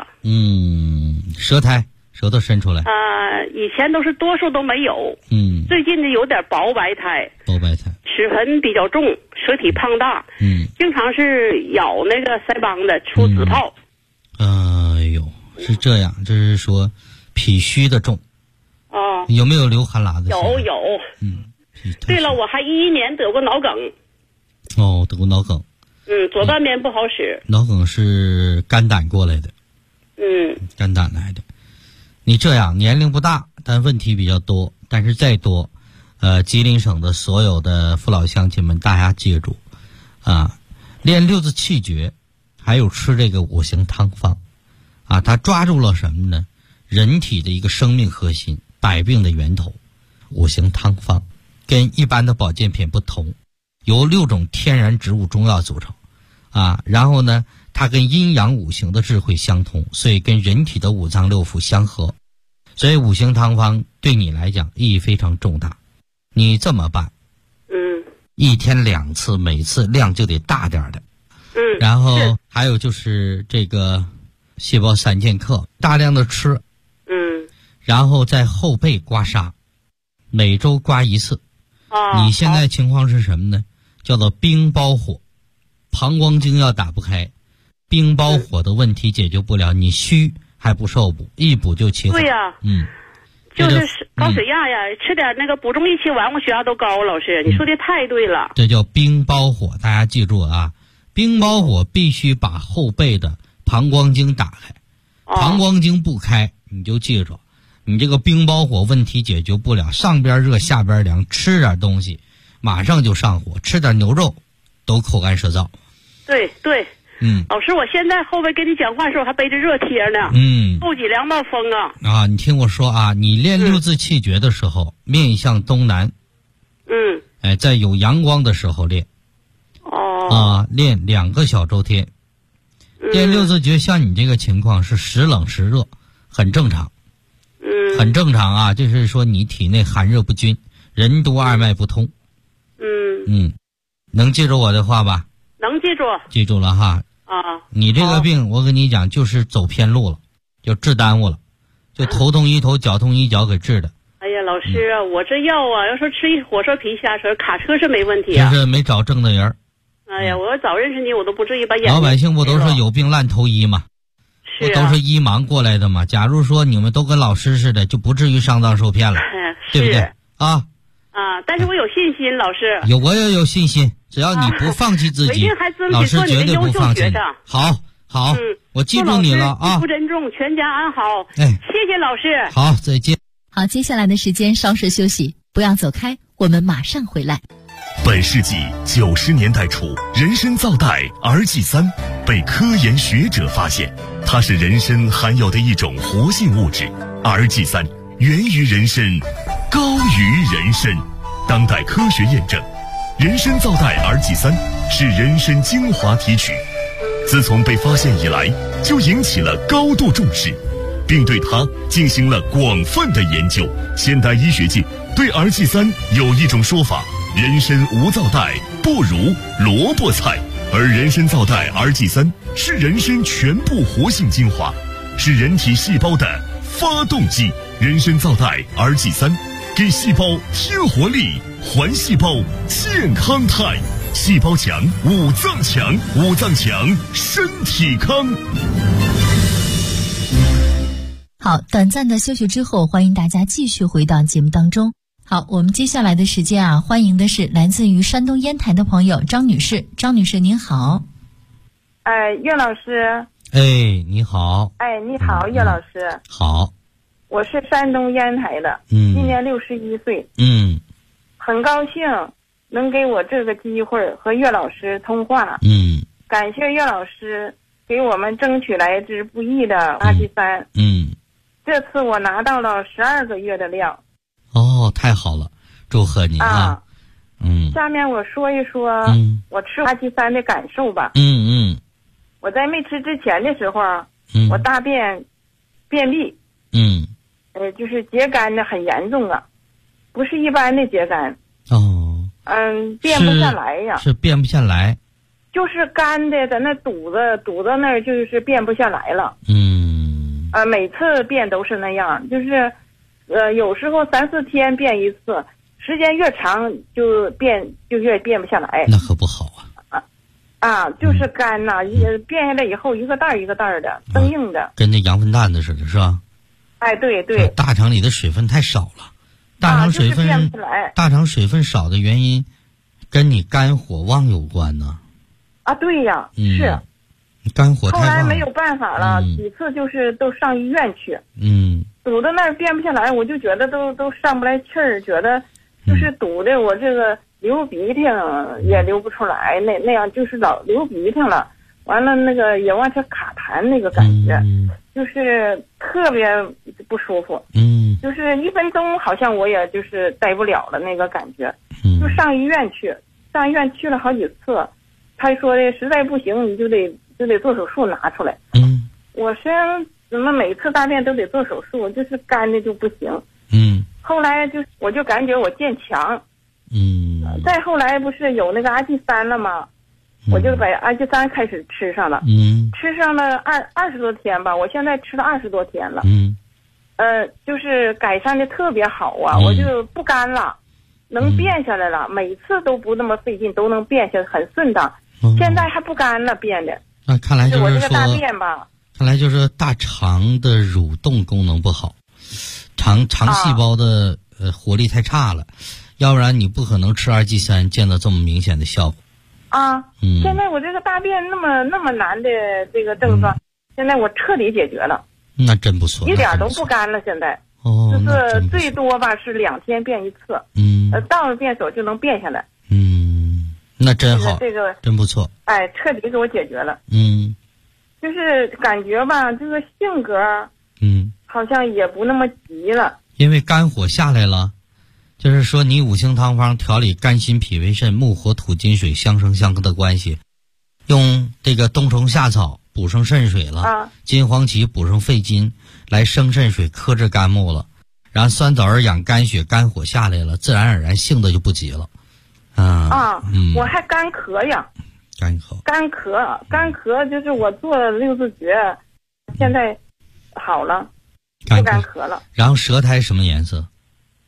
舌头伸出来。 以前多数都没有。最近呢有点薄白苔。齿痕比较重，舌体胖大。经常是咬那个腮帮子出紫泡。是这样，这是说脾虚的重。有没有流汗喇子？有。对了，我还11年得过脑梗。 得过脑梗。 左半边不好使。 脑梗是肝胆过来的。肝胆来的。你这样年龄不大，但问题比较多。但是再多，吉林省的所有的父老乡亲们，大家记住练6字气诀，还有吃这个5行汤方。它抓住了什么呢？人体的一个生命核心，百病的源头。5行汤方跟一般的保健品不同，由6种天然植物中药组成然后呢，它跟阴阳5行的智慧相通，所以跟人体的5脏6腑相合。所以5行汤方对你来讲意义非常重大。你这么办，1天2次，每次量就得大点的。然后还有就是这个细胞3剑客，大量的吃。然后在后背刮痧，每周刮1次。你现在情况是什么呢？叫做冰包火，膀胱经要打不开，冰包火的问题解决不了，你虚还不受补，一补就起火。 对呀。就是高血压呀，吃点那个补中益气丸，我血压都高。老师，你说的太对了。 这叫冰包火，大家记住冰包火必须把后背的膀胱经打开。膀胱经不开，你就记住，你这个冰包火问题解决不了，上边热下边凉，吃点东西马上就上火，吃点牛肉都口干舌燥。 对。老师，我现在后背跟你讲话的时候还背着热贴呢。后脊梁冒风你听我说你练6字气诀的时候，面向东南。在有阳光的时候练。练2个小周天。练6字诀，像你这个情况是时冷时热，很正常。很正常就是说你体内寒热不均，任督二脉不通。能记住我的话吧？ 能记住。 记住了哈。你这个病我跟你讲，就是走偏路了，就治耽误了，就头痛医头，脚痛医脚给治的。 哎呀，老师啊，我这药啊，要说吃一火车皮下车，卡车是没问题啊。 就是没找正的人。 哎呀，我要早认识你，我都不至于把眼。 老百姓不都说有病烂投医吗？ 是啊， 都是医盲过来的嘛。假如说你们都跟老师似的，就不至于上当受骗了，对不对啊？ 啊，但是我有信心，老师。 我也有信心，只要你不放弃自己，老师绝对不放弃。好，我记住你了啊！ 不珍重，全家安好。 哎， 谢谢老师。 好，再见。 好，接下来的时间稍事休息，不要走开，我们马上回来。 本世纪90年代初，人参皂苷 RG3 被科研学者发现，它是人参含有的一种活性物质。RG3 源于人参，高于人参。当代科学验证，人参皂苷 RG3 是人参精华提取，自从被发现以来，就引起了高度重视，并对它进行了广泛的研究。现代医学界对 RG3 有一种说法：人参无皂苷不如萝卜菜，而人参皂苷 RG3 是人参全部活性精华，是人体细胞的发动机。人参皂苷 RG3 给细胞添活力，还细胞健康态。细胞强，五脏强，五脏强，身体康。 好，短暂的休息之后，欢迎大家继续回到节目当中。好，我们接下来的时间啊，欢迎的是来自于山东烟台的朋友张女士。张女士您好。 岳老师。 你好。 你好，岳老师。 好。 我是山东烟台的，今年61岁。很高兴能给我这个机会和岳老师通话。感谢岳老师给我们争取来之不易的RG3。这次我拿到了12个月的量。 哦，太好了，祝贺你啊！ 下面我说一说我吃RG3的感受吧。我在没吃之前的时候，我大便便秘。就是秸秆的很严重啊，不是一般的秸秆。便不下来呀。 是便不下来。 就是干的，在那堵到那儿，就是便不下来了。每次便都是那样，就是有时候3、4天便一次，时间越长就越便不下来。 那可不好啊。 就是干呐，便下来以后一个袋一个袋的，生硬的， 跟那羊粪蛋子似的，是吧？ 对。 大肠里的水分太少了，大肠水分少的原因，跟你肝火旺有关呢。 对呀，是。 肝火太旺。 后来没有办法了，几次就是都上医院去。堵到那儿便不下来，我就觉得都上不来气儿，觉得就是堵的我这个流鼻涕也流不出来，那样就是老流鼻涕了。完了那个也往这卡痰那个感觉，就是特别不舒服。就是1分钟好像我也就是待不了了那个感觉。就上医院去了好几次，他说的实在不行你就得做手术拿出来。我说怎么每次大便都得做手术，就是干的就不行。后来我就感觉我渐强。再后来不是有那个RG3了吗？我就把RG3开始吃上了。吃上了20多天吧，我现在吃了20多天了。就是改善的特别好啊。我就不干了，能便下来了，每次都不那么费劲，都能便下，很顺当。现在还不干了，便的。 那看来就是我这个大便吧， 看来就是大肠的蠕动功能不好，肠细胞的活力太差了，要不然你不可能吃RG3见到这么明显的效果。 现在我这个大便那么难的这个症状，现在我彻底解决了。 那真不错， 一点都不干了。现在就是最多吧是2天便一次。到了便所就能便下来。 那真好， 这个真不错。 彻底给我解决了。就是感觉吧，这个性格好像也不那么急了， 因为肝火下来了。就是说你五行汤方调理肝心脾胃肾木火土金水相生相克的关系，用这个冬虫夏草补上肾水了，金黄芪补上肺金来生肾水克制肝木了，然后酸枣儿养肝血，肝火下来了，自然而然性子就不急了。 我还干咳呀。干咳就是我做了6字诀，现在好了，不干咳了。 然后舌苔什么颜色？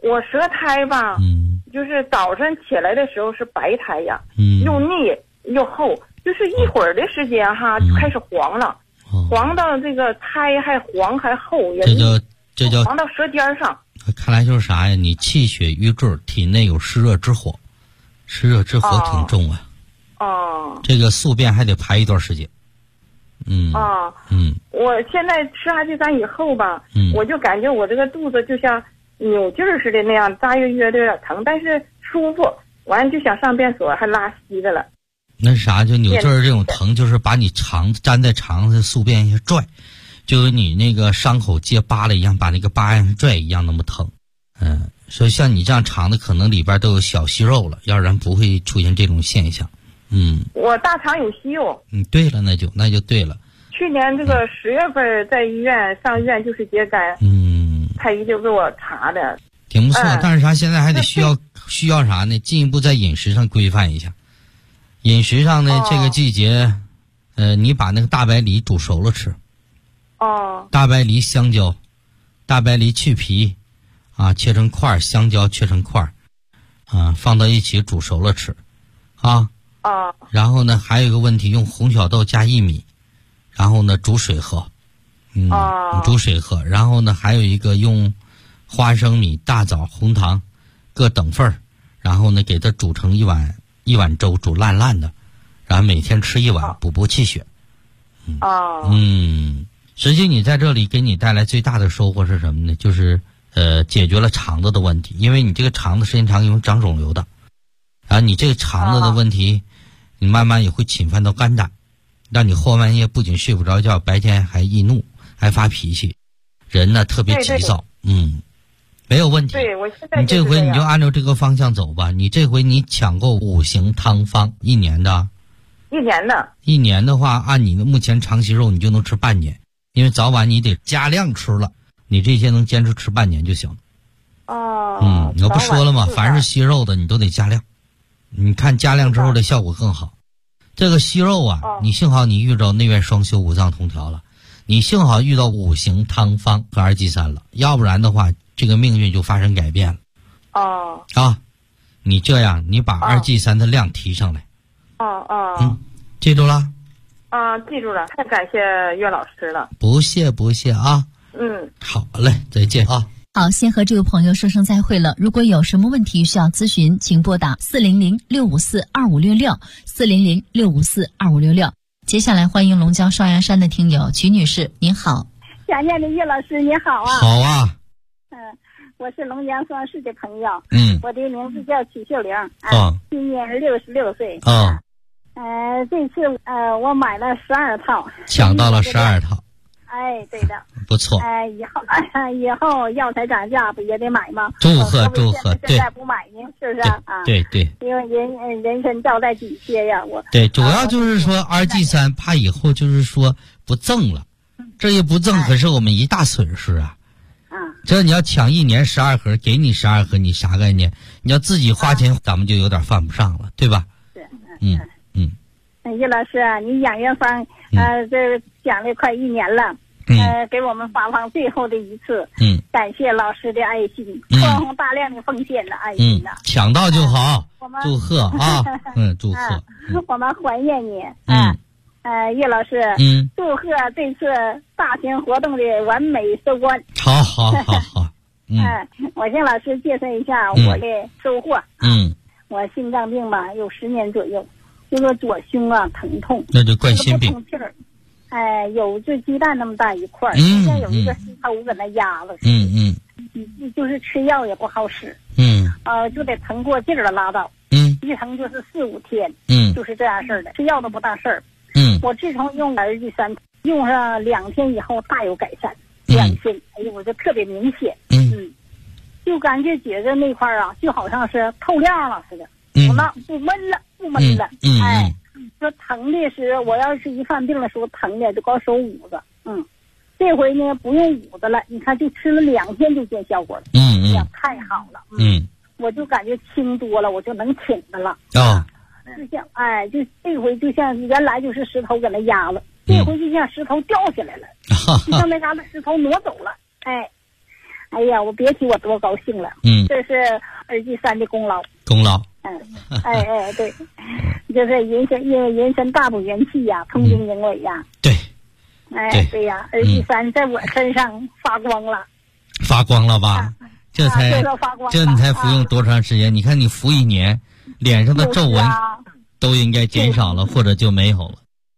我舌苔吧，就是早晨起来的时候是白苔呀，又腻又厚，就是一会儿的时间哈，就开始黄了，黄到这个苔还黄还厚， 这叫黄到舌尖上。 看来就是啥呀？你气血瘀滞，体内有湿热之火，湿热之火挺重啊。这个宿便还得排一段时间。 我现在吃阿济山以后吧，我就感觉我这个肚子就像扭劲儿似的那样，大约的有点疼，但是舒服。完了就想上便所，还拉稀的了。 那是啥？就扭劲儿这种疼，就是把你肠子粘在肠子宿便一下拽，就跟你那个伤口结疤了一样，把那个疤一拽一样那么疼。所以像你这样肠子可能里边都有小息肉了，要不然不会出现这种现象。 我大肠有息肉。 对了，那就对了。 去年这个10月份在上医院就是秸秆，太医就给我查的， 挺不错。但是啥？现在还得需要啥呢？进一步在饮食上规范一下。饮食上呢，这个季节，你把那个大白梨煮熟了吃。大白梨、香蕉，大白梨去皮，切成块，香蕉切成块，放到一起煮熟了吃，然后呢，还有一个问题，用红小豆加薏米，然后呢煮水喝，煮水喝。然后呢，还有一个用花生米、大枣、红糖各等份儿，然后呢给它煮成一碗粥，煮烂烂的，然后每天吃一碗，补气血。实际你在这里给你带来最大的收获是什么呢？就是解决了肠子的问题，因为你这个肠子时间长容易长肿瘤的，然后你这个肠子的问题，你慢慢也会侵犯到肝胆，让你后半夜不仅睡不着觉，白天还易怒，还发脾气，人呢特别急躁。没有问题。 对，我现在你这回你就按照这个方向走吧。你这回你抢购5行汤方，1年的。1年的话，按你的目前肠息肉，你就能吃半年，因为早晚你得加量吃了，你这些能坚持吃半年就行。我不说了吗？凡是息肉的你都得加量，你看加量之后的效果更好。这个息肉啊，你幸好你遇到内外双修、五脏同调了，你幸好遇到5行汤方和2剂3了，要不然的话，这个命运就发生改变了。你这样，你把2剂3的量提上来。记住了。 记住了，太感谢岳老师了。 不谢啊。好嘞，再见啊。 好，先和这位朋友说声再会了。如果有什么问题需要咨询，请拨打400-654-2566，400-654-2566。接下来欢迎龙江双鸭山的听友曲女士，您好。 想念的岳老师你好啊。 好啊。 我是龙江双市的朋友。我的名字叫曲秀玲。今年66岁。这次我买了12套， 抢到了12套。 对的， 不错。 以后药材涨价不也得买吗？ 祝贺！ 现在不买呢，是不是啊？ 对， 因为人参照在底下呀， 对，主要就是说2剂3怕以后就是说不赠了，这也不赠可是我们一大损失啊。这你要抢1年12盒，给你12盒，你啥概念？你要自己花钱，咱们就有点犯不上了，对吧？ 是。叶老师啊，你养元方这讲了快1年了，给我们发放最后的一次，感谢老师的爱心，宽宏大量的奉献的爱心的， 抢到就好，祝贺啊，祝贺， 我们怀念你，叶老师，祝贺这次大型活动的完美收官。 好。 我向老师介绍一下我的收获。我心脏病吧有10年左右，这个左胸啊疼痛， 那就冠心病。 有这鸡蛋那么大一块，现在有一个石头搁那压了。就是吃药也不好使。就得疼过劲儿了拉倒。一疼就是4、5天。就是这样事儿的，吃药都不大事儿。我自从用2剂3，用上2天以后大有改善。2天，我就特别明显。就感觉觉着那块啊，就好像是透亮了似的，不闷了。说疼的是，我要是一犯病的时候疼的就搞手捂子。这回呢不用捂子了，你看就吃了2天就见效果了。太好了。我就感觉轻多了，我就能挺的了。就像就这回就像原来就是石头搁那压了，这回就像石头掉下来了，就像那嘎达石头挪走了。 哎呀，我别提我多高兴了。这是耳机山的功劳。 功劳。 对，就是人参大补元气呀，通经营尾呀。 对。 对呀，耳机山在我身上发光了。 发光了吧？这你才服用多长时间？你看你服1年，脸上的皱纹都应该减少了，或者就没有了。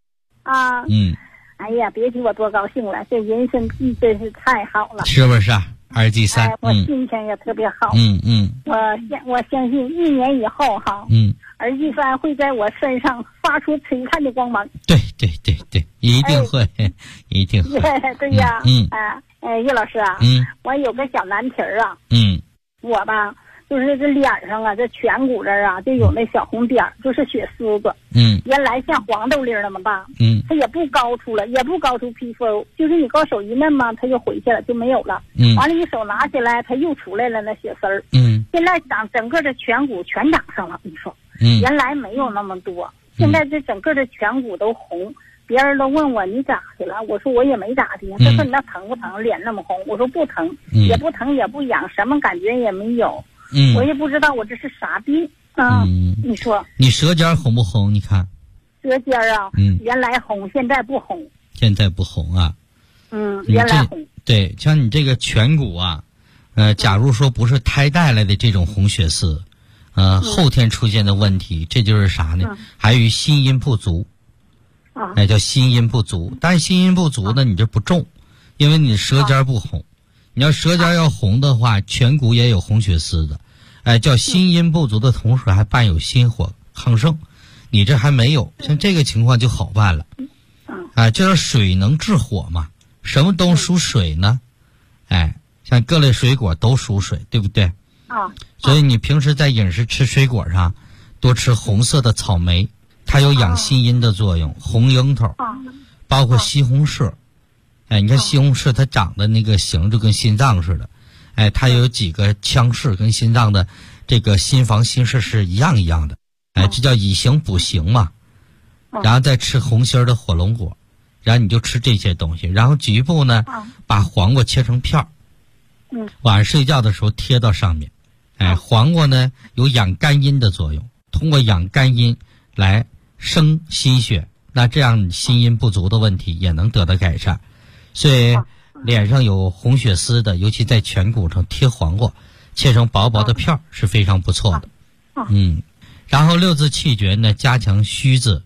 哎呀，别提我多高兴了！这人参剂真是太好了， 是不是啊？耳机山， 我心情也特别好。我相信1年以后哈，耳机山会在我身上发出璀璨的光芒。 对，一定会，一定会。 对呀，叶老师啊，我有个小难题啊。我吧，就是这脸上啊，这颧骨这儿啊，就有那小红点儿，就是血丝子。原来像黄豆粒儿那么大。它也不高出了，也不高出皮肤，就是你搞手一弄嘛，它就回去了，就没有了。完了，你手拿起来，它又出来了那血丝儿。现在整个的颧骨全长上了，你说。原来没有那么多，现在这整个的颧骨都红。别人都问我你咋的了，我说我也没咋的。他说你那疼不疼？脸那么红？我说不疼，也不疼也不痒，什么感觉也没有。我也不知道我这是啥病啊。你说你舌尖红不红？你看舌尖啊，原来红，现在不红。 现在不红啊？ 原来红。 对，像你这个颧骨啊，假如说不是胎带来的这种红血丝，后天出现的问题，这就是啥呢？还有心阴不足。叫心阴不足，但是心阴不足呢，你这不中，因为你舌尖不红。你要舌尖要红的话，颧骨也有红血丝的，叫心阴不足的同时还伴有心火亢盛，你这还没有，像这个情况就好办了。这叫水能制火嘛，什么都属水呢？像各类水果都属水，对不对？所以你平时在饮食吃水果上，多吃红色的草莓。它有养心阴的作用，红樱桃，包括西红柿，你看西红柿它长的那个形就跟心脏似的，它有几个腔室跟心脏的这个心房心室是一样的，这叫以形补形嘛。然后再吃红心的火龙果，然后你就吃这些东西，然后局部呢，把黄瓜切成片儿，晚上睡觉的时候贴到上面，黄瓜呢有养肝阴的作用，通过养肝阴来生心血，那这样心阴不足的问题也能得到改善。所以脸上有红血丝的，尤其在颧骨上贴黄瓜，切成薄薄的片儿是非常不错的。然后6字气诀呢，加强虚字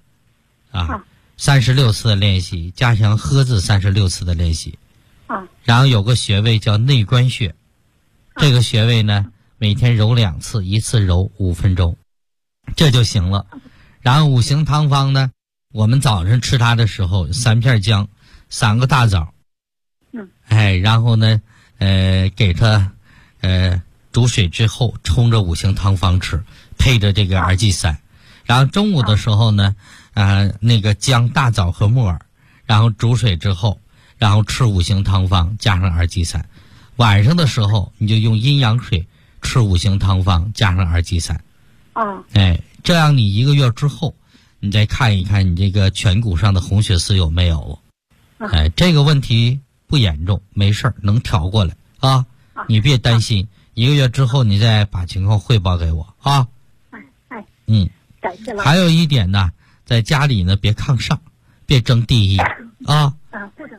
36次的练习，加强呵字36次的练习。然后有个穴位叫内关穴，这个穴位呢每天揉2次，一次揉5分钟，这就行了。然后五行汤方呢，我们早上吃它的时候，3片姜，3个大枣，然后呢，给它煮水之后冲着五行汤方吃，配着这个耳剂散。然后中午的时候呢，那个姜、大枣和木耳，然后煮水之后，然后吃五行汤方加上耳剂散。晚上的时候你就用阴阳水吃五行汤方加上耳剂散。这样你1个月之后，你再看一看你这个颧骨上的红血丝有没有。这个问题不严重，没事儿，能调过来啊。你别担心，1个月之后你再把情况汇报给我啊。 感谢了。 还有一点呢，在家里呢别抗上，别争第一啊。 不争。